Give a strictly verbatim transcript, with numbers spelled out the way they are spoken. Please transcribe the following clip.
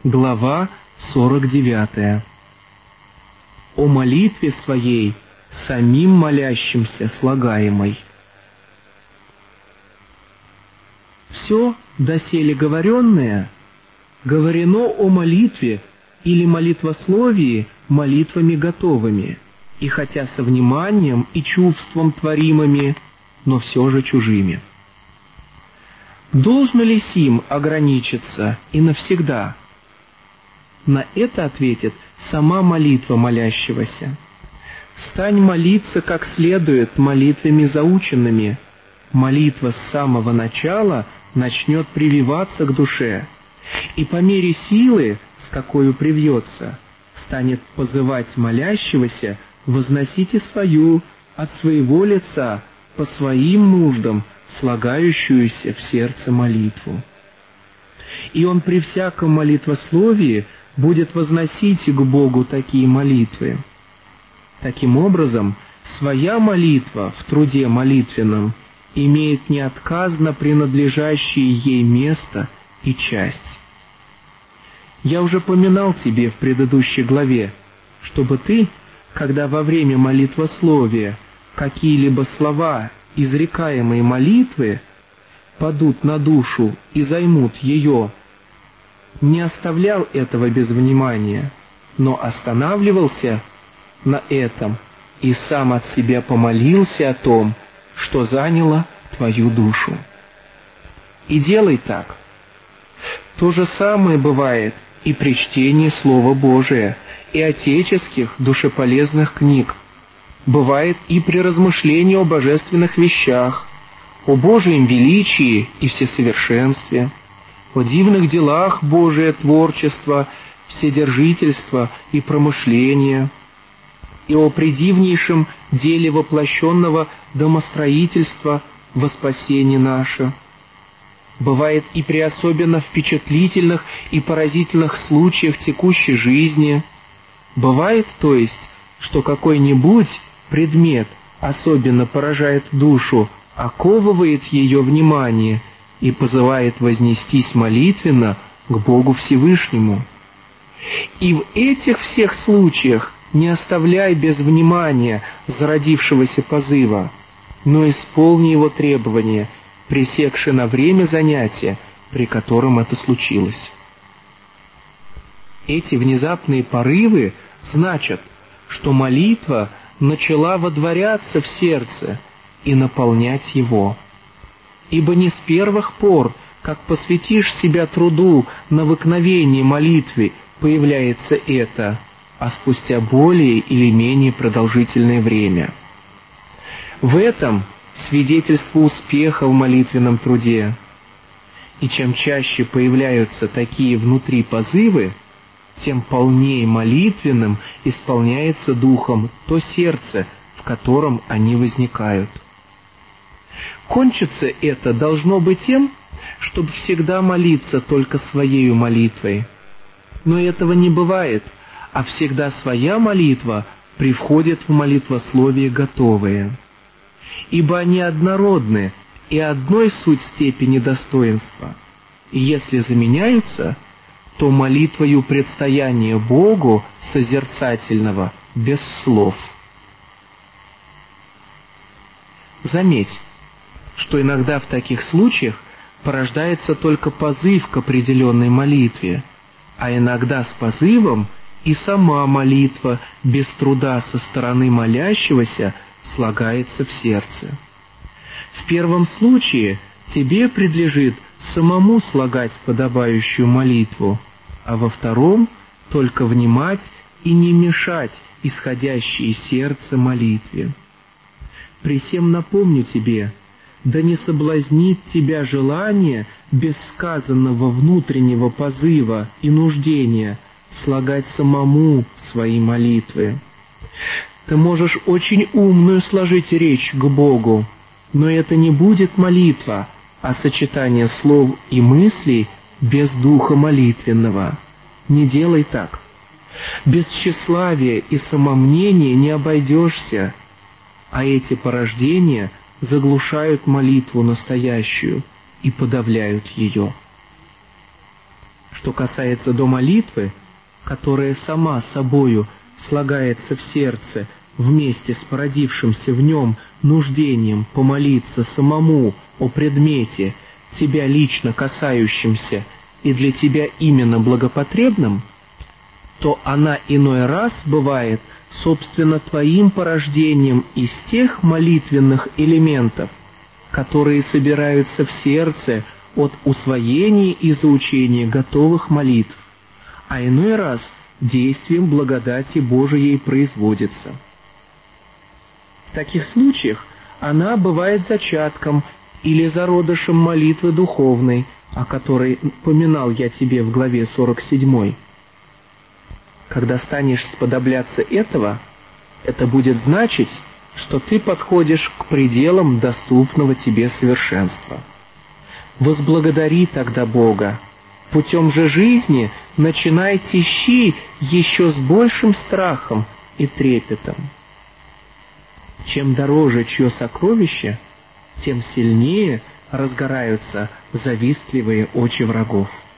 Глава сорок девятая. О молитве своей, самим молящимся слагаемой. Все доселе говоренное говорено о молитве или молитвословии молитвами готовыми, и хотя со вниманием и чувством творимыми, но все же чужими. Должно ли сим ограничиться и навсегда? На это ответит сама молитва молящегося. Стань молиться как следует молитвами заученными. Молитва с самого начала начнет прививаться к душе, и по мере силы, с какой привьется, станет позывать молящегося возносить и свою от своего лица по своим нуждам слагающуюся в сердце молитву. И он при всяком молитвословии будет возносить к Богу такие молитвы. Таким образом, своя молитва в труде молитвенном имеет неотказно принадлежащее ей место и часть. Я уже поминал тебе в предыдущей главе, чтобы ты, когда во время молитвословия какие-либо слова, изрекаемые молитвы, падут на душу и займут ее, не оставлял этого без внимания, но останавливался на этом и сам от себя помолился о том, что заняло твою душу. И делай так. То же самое бывает и при чтении Слова Божия и отеческих душеполезных книг. Бывает и при размышлении о божественных вещах, о Божьем величии и всесовершенстве, о дивных делах Божия творчества, вседержительства и промышления, и о предивнейшем деле воплощенного домостроительства во спасение наше. Бывает и при особенно впечатлительных и поразительных случаях текущей жизни. Бывает, то есть, что какой-нибудь предмет особенно поражает душу, оковывает ее внимание и позывает вознестись молитвенно к Богу Всевышнему. И в этих всех случаях не оставляй без внимания зародившегося позыва, но исполни его требования, пресекши на время занятия, при котором это случилось. Эти внезапные порывы значат, что молитва начала водворяться в сердце и наполнять его. Ибо не с первых пор, как посвятишь себя труду навыкновения молитвы, появляется это, а спустя более или менее продолжительное время. В этом свидетельство успеха в молитвенном труде. И чем чаще появляются такие внутри позывы, тем полнее молитвенным исполняется духом то сердце, в котором они возникают. Кончиться это должно быть тем, чтобы всегда молиться только своею молитвой. Но этого не бывает, а всегда своя молитва привходит в молитвословие готовые. Ибо они однородны и одной суть степени достоинства, и если заменяются, то молитвою предстояния Богу созерцательного без слов. Заметь, что иногда в таких случаях порождается только позыв к определенной молитве, а иногда с позывом и сама молитва без труда со стороны молящегося слагается в сердце. В первом случае тебе предлежит самому слагать подобающую молитву, а во втором только внимать и не мешать исходящей из сердца молитве. При сем напомню тебе, да не соблазнит тебя желание без сказанного внутреннего позыва и нуждения слагать самому свои молитвы. Ты можешь очень умную сложить речь к Богу, но это не будет молитва, а сочетание слов и мыслей без духа молитвенного. Не делай так. Без тщеславия и самомнения не обойдешься, а эти порождения заглушают молитву настоящую и подавляют ее. Что касается до молитвы, которая сама собою слагается в сердце вместе с породившимся в нем нуждением помолиться самому о предмете, тебя лично касающимся и для тебя именно благопотребным, то она иной раз бывает, собственно, твоим порождением из тех молитвенных элементов, которые собираются в сердце от усвоения и заучения готовых молитв, а иной раз действием благодати Божией производится. В таких случаях она бывает зачатком или зародышем молитвы духовной, о которой поминал я тебе в главе сорок седьмой. Когда станешь сподобляться этого, это будет значить, что ты подходишь к пределам доступного тебе совершенства. Возблагодари тогда Бога. Путем же жизни начинай тещи еще с большим страхом и трепетом. Чем дороже чье сокровище, тем сильнее разгораются завистливые очи врагов.